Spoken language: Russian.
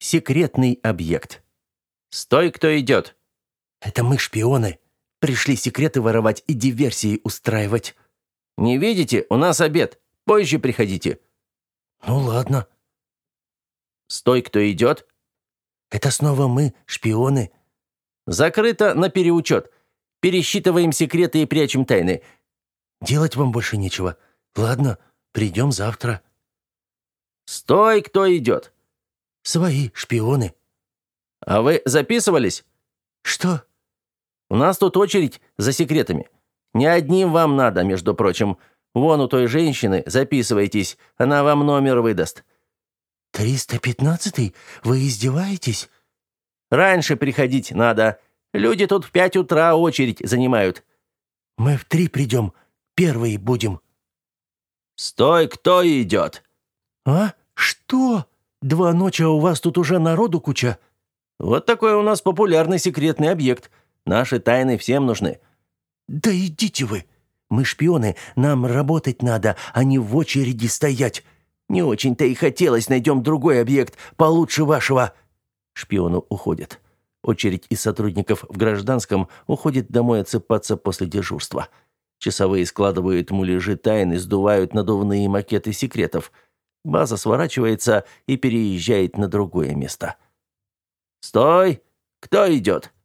секретный объект. Стой, кто идет. Это мы, шпионы. Пришли секреты воровать и диверсии устраивать. Не видите? У нас обед. Позже приходите. Ну ладно. Стой, кто идет. Это снова мы, шпионы. Закрыто на переучет. Пересчитываем секреты и прячем тайны. Делать вам больше нечего. Ладно, придем завтра. Стой, кто идет. Свои шпионы. А вы записывались? Что? У нас тут очередь за секретами. Не одним вам надо, между прочим. Вон у той женщины, записывайтесь, она вам номер выдаст. 315-й? Вы издеваетесь? Раньше приходить надо. Люди тут в 5 утра очередь занимают. Мы в 3 придем. Первые будем. Стой, кто идет? А? Что? 2 ночи, а у вас тут уже народу куча? Вот такой у нас популярный секретный объект. Наши тайны всем нужны. Да идите вы. Мы шпионы, нам работать надо, а не в очереди стоять. Не очень-то и хотелось, найдем другой объект, получше вашего. Шпионы уходят. Очередь из сотрудников в гражданском уходит домой отсыпаться после дежурства. Часовые складывают муляжи тайн и сдувают надувные макеты секретов. База сворачивается и переезжает на другое место. «Стой! Кто идет?»